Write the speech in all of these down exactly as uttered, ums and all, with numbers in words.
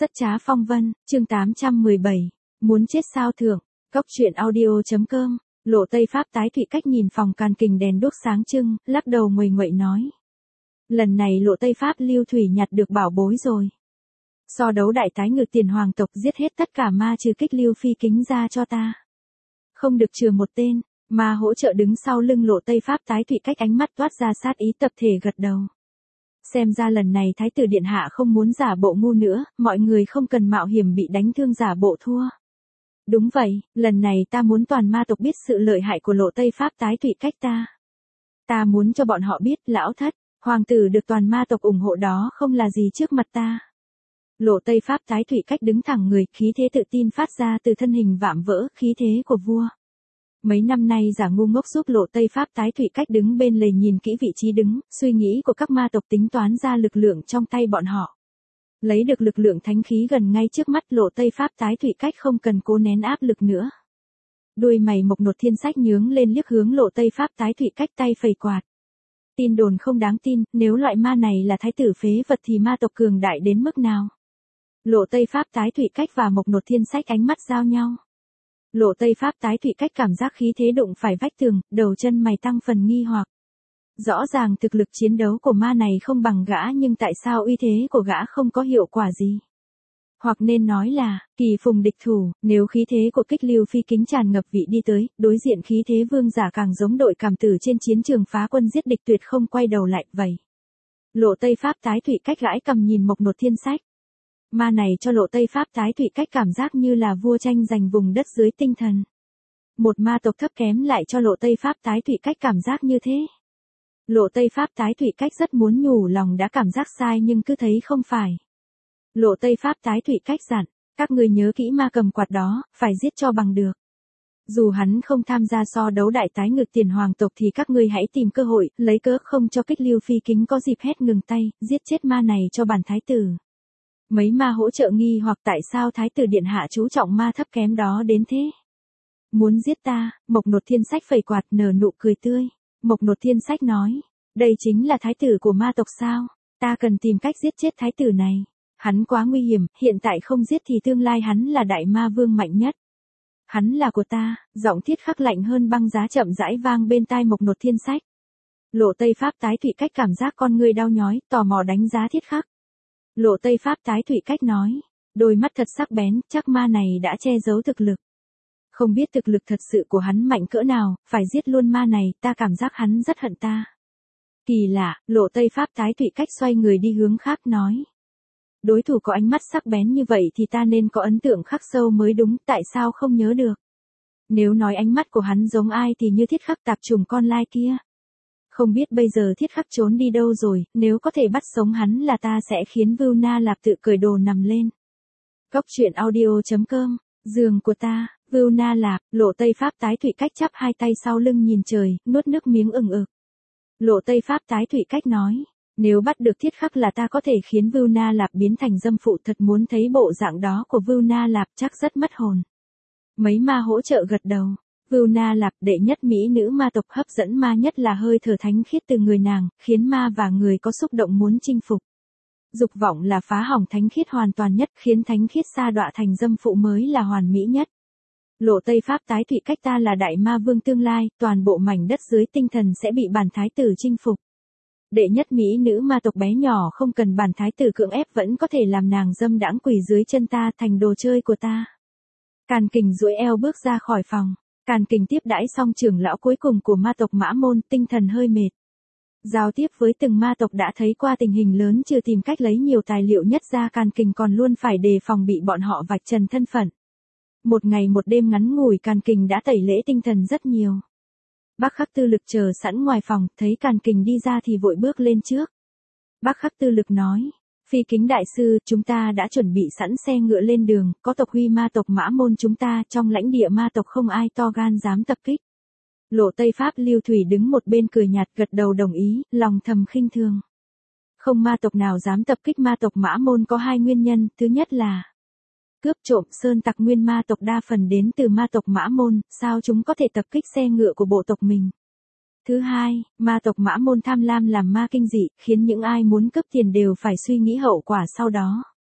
Rất trá phong vân, chương tám trăm mười bảy. Muốn chết sao thượng, Cốc truyện audio.com, Lộ Tây Pháp tái thụy cách nhìn phòng Càn Kình đèn đuốc sáng trưng, lắc đầu nguầy nguậy nói. Lần này Lộ Tây Pháp lưu thủy nhặt được bảo bối rồi. So đấu đại tái ngược tiền hoàng tộc giết hết tất cả ma trừ kích lưu phi kính ra cho ta. Không được trừ một tên, ma hỗ trợ đứng sau lưng Lộ Tây Pháp tái thụy cách ánh mắt toát ra sát ý tập thể gật đầu. Xem ra lần này Thái tử Điện Hạ không muốn giả bộ ngu nữa, mọi người không cần mạo hiểm bị đánh thương giả bộ thua. Đúng vậy, lần này ta muốn toàn ma tộc biết sự lợi hại của Lộ Tây Pháp tái thụy cách ta. Ta muốn cho bọn họ biết, lão thất, hoàng tử được toàn ma tộc ủng hộ đó không là gì trước mặt ta. Lộ Tây Pháp tái thụy cách đứng thẳng người, khí thế tự tin phát ra từ thân hình vạm vỡ, khí thế của vua. Mấy năm nay giả ngu ngốc giúp Lộ Tây Pháp tái thụy cách đứng bên lề nhìn kỹ vị trí đứng, suy nghĩ của các ma tộc tính toán ra lực lượng trong tay bọn họ. Lấy được lực lượng thánh khí gần ngay trước mắt, Lộ Tây Pháp tái thụy cách không cần cố nén áp lực nữa. Đuôi mày mộc nột thiên sách nhướng lên liếc hướng Lộ Tây Pháp tái thụy cách tay phẩy quạt. Tin đồn không đáng tin, nếu loại ma này là thái tử phế vật thì ma tộc cường đại đến mức nào? Lộ Tây Pháp tái thụy cách và mộc nột thiên sách ánh mắt giao nhau. Lộ Tây Pháp tái thụy cách cảm giác khí thế đụng phải vách tường, đầu chân mày tăng phần nghi hoặc. Rõ ràng thực lực chiến đấu của ma này không bằng gã, nhưng tại sao uy thế của gã không có hiệu quả gì? Hoặc nên nói là, kỳ phùng địch thủ, nếu khí thế của kích lưu phi kính tràn ngập vị đi tới, đối diện khí thế vương giả càng giống đội cảm tử trên chiến trường phá quân giết địch tuyệt không quay đầu lại vậy. Lộ Tây Pháp tái thụy cách gãi cầm nhìn mộc nột thiên sách. Ma này cho Lộ Tây Pháp tái thụy cách cảm giác như là vua tranh giành vùng đất dưới tinh thần. Một ma tộc thấp kém lại cho Lộ Tây Pháp tái thụy cách cảm giác như thế. Lộ Tây Pháp tái thụy cách rất muốn nhủ lòng đã cảm giác sai nhưng cứ thấy không phải. Lộ Tây Pháp tái thụy cách dặn, các người nhớ kỹ ma cầm quạt đó, phải giết cho bằng được. Dù hắn không tham gia so đấu đại tái ngược tiền hoàng tộc thì các ngươi hãy tìm cơ hội, lấy cớ không cho kích lưu phi kính có dịp hét ngừng tay, giết chết ma này cho bản thái tử. Mấy ma hỗ trợ nghi hoặc tại sao Thái tử Điện Hạ chú trọng ma thấp kém đó đến thế. Muốn giết ta, mộc nột thiên sách phẩy quạt nở nụ cười tươi. Mộc nột thiên sách nói, đây chính là thái tử của ma tộc sao, ta cần tìm cách giết chết thái tử này. Hắn quá nguy hiểm, hiện tại không giết thì tương lai hắn là đại ma vương mạnh nhất. Hắn là của ta, giọng thiết khắc lạnh hơn băng giá chậm rãi vang bên tai mộc nột thiên sách. Lộ Tây Pháp tái thụy cách cảm giác con người đau nhói, tò mò đánh giá thiết khắc. Lộ Tây Pháp tái thụy cách nói, đôi mắt thật sắc bén, chắc ma này đã che giấu thực lực. Không biết thực lực thật sự của hắn mạnh cỡ nào, phải giết luôn ma này, ta cảm giác hắn rất hận ta. Kỳ lạ, Lộ Tây Pháp tái thụy cách xoay người đi hướng khác nói. Đối thủ có ánh mắt sắc bén như vậy thì ta nên có ấn tượng khắc sâu mới đúng, tại sao không nhớ được. Nếu nói ánh mắt của hắn giống ai thì như thiết khắc tạp trùng con lai kia. Không biết bây giờ thiết khắc trốn đi đâu rồi, nếu có thể bắt sống hắn là ta sẽ khiến Vưu Na Lạp tự cởi đồ nằm lên. Cốc truyện audio.com, giường của ta, Vưu Na Lạp, Lộ Tây Pháp tái thụy cách chắp hai tay sau lưng nhìn trời, nuốt nước miếng ừng ực. Lộ Tây Pháp tái thụy cách nói, nếu bắt được thiết khắc là ta có thể khiến Vưu Na Lạp biến thành dâm phụ, thật muốn thấy bộ dạng đó của Vưu Na Lạp chắc rất mất hồn. Mấy ma hỗ trợ gật đầu. Vưu Na Lạp đệ nhất mỹ nữ ma tộc, hấp dẫn ma nhất là hơi thở thánh khiết từ người nàng, khiến ma và người có xúc động muốn chinh phục. Dục vọng là phá hỏng thánh khiết hoàn toàn nhất, khiến thánh khiết sa đọa thành dâm phụ mới là hoàn mỹ nhất. Lộ Tây Pháp tái thụy cách ta là đại ma vương tương lai, toàn bộ mảnh đất dưới tinh thần sẽ bị bản thái tử chinh phục. Đệ nhất mỹ nữ ma tộc bé nhỏ không cần bản thái tử cưỡng ép vẫn có thể làm nàng dâm đãng quỳ dưới chân ta thành đồ chơi của ta. Càn Kình duỗi eo bước ra khỏi phòng. Càn Kình tiếp đãi xong trưởng lão cuối cùng của ma tộc Mã Môn, tinh thần hơi mệt. Giao tiếp với từng ma tộc đã thấy qua tình hình lớn, chưa tìm cách lấy nhiều tài liệu nhất ra, Càn Kình còn luôn phải đề phòng bị bọn họ vạch trần thân phận. Một ngày một đêm ngắn ngủi, Càn Kình đã tẩy lễ tinh thần rất nhiều. Bác Khắc Tư Lực chờ sẵn ngoài phòng, thấy Càn Kình đi ra thì vội bước lên trước. Bác Khắc Tư Lực nói, Phi Kính đại sư, chúng ta đã chuẩn bị sẵn xe ngựa lên đường, có tộc huy ma tộc Mã Môn chúng ta, trong lãnh địa ma tộc không ai to gan dám tập kích. Lộ Tây Pháp lưu thủy đứng một bên cười nhạt gật đầu đồng ý, lòng thầm khinh thường. Không ma tộc nào dám tập kích ma tộc Mã Môn có hai nguyên nhân, thứ nhất là cướp trộm sơn tặc nguyên ma tộc đa phần đến từ ma tộc Mã Môn, sao chúng có thể tập kích xe ngựa của bộ tộc mình. Thứ hai, ma tộc Mã Môn tham lam làm ma kinh dị, khiến những ai muốn cướp tiền đều phải suy nghĩ hậu quả sau đó.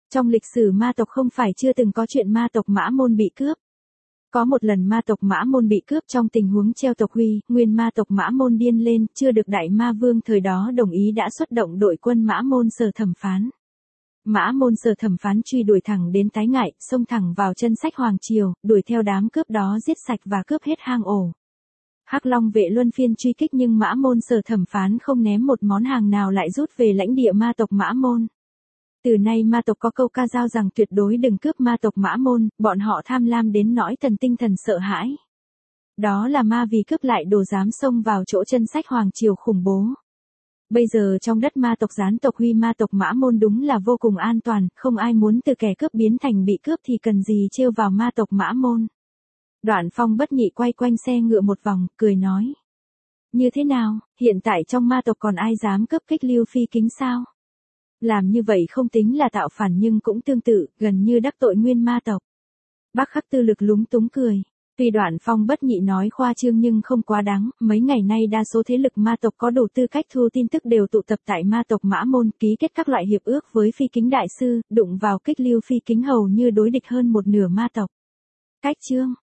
Trong lịch sử ma tộc không phải chưa từng có chuyện ma tộc Mã Môn bị cướp. Có một lần ma tộc Mã Môn bị cướp trong tình huống treo tộc huy, nguyên ma tộc Mã Môn điên lên, chưa được Đại Ma Vương thời đó đồng ý đã xuất động đội quân Mã Môn Sở Thẩm Phán. Mã Môn Sở Thẩm Phán truy đuổi thẳng đến Tái Ngại, xông thẳng vào chân sách Hoàng Triều, đuổi theo đám cướp đó giết sạch và cướp hết hang ổ. Hắc Long vệ luân phiên truy kích nhưng Mã Môn Sở Thẩm Phán không ném một món hàng nào lại rút về lãnh địa ma tộc Mã Môn. Từ nay ma tộc có câu ca dao rằng tuyệt đối đừng cướp ma tộc Mã Môn, bọn họ tham lam đến nỗi thần tinh thần sợ hãi. Đó là ma vì cướp lại đồ dám xông vào chỗ chân sách Hoàng Triều khủng bố. Bây giờ trong đất ma tộc gián tộc huy ma tộc Mã Môn đúng là vô cùng an toàn, không ai muốn từ kẻ cướp biến thành bị cướp thì cần gì trêu vào ma tộc Mã Môn. Đoạn Phong Bất Nhị quay quanh xe ngựa một vòng, cười nói. Như thế nào, hiện tại trong ma tộc còn ai dám cướp kích Lưu Phi Kính sao? Làm như vậy không tính là tạo phản nhưng cũng tương tự, gần như đắc tội nguyên ma tộc. Bác Khắc Tư Lực lúng túng cười. Tuy Đoạn Phong Bất Nhị nói khoa trương nhưng không quá đáng, mấy ngày nay đa số thế lực ma tộc có đủ tư cách thu tin tức đều tụ tập tại ma tộc Mã Môn, ký kết các loại hiệp ước với Phi Kính Đại Sư, đụng vào kích Lưu Phi Kính hầu như đối địch hơn một nửa ma tộc. Cách chương